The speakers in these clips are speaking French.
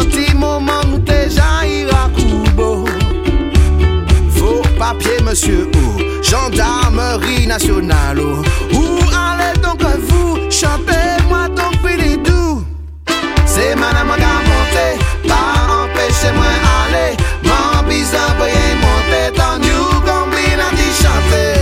petit moment nous déjà ira coubo. Vos papiers, monsieur, gendarmerie nationale, où allez donc vous? Chantez-moi donc Billy Doo. C'est madame qui a monté, pas empêchez-moi aller. Mon bizarre pour y monter, tant you combine à t'y chanter.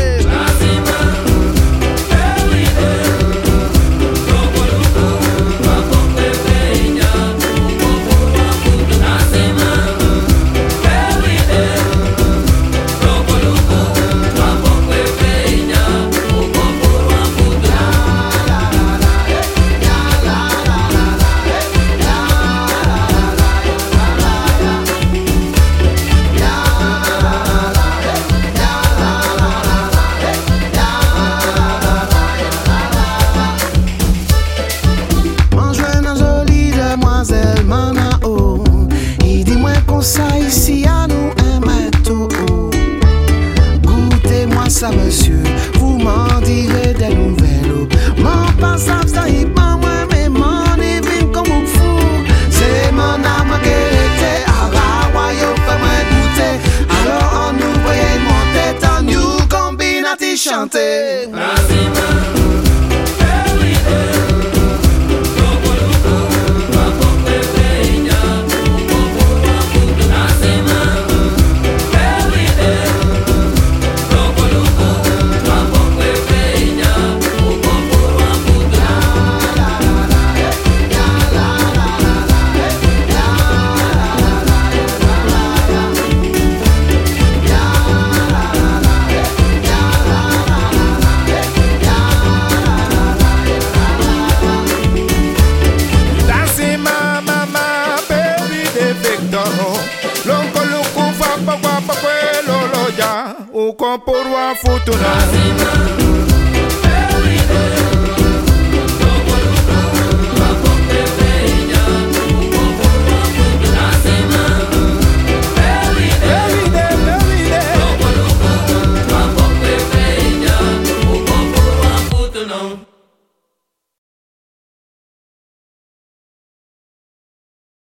Ça ici à nous aimer tout. Goûtez-moi ça monsieur, vous m'en direz des nouvelles. Mon passage ça y pas moi mais mon évine comme un fou. C'est mon âme qui était à Rawayo fait moi goûter. Alors on nous voyait monter tant nous combine à t'y chanter. Por wa futuna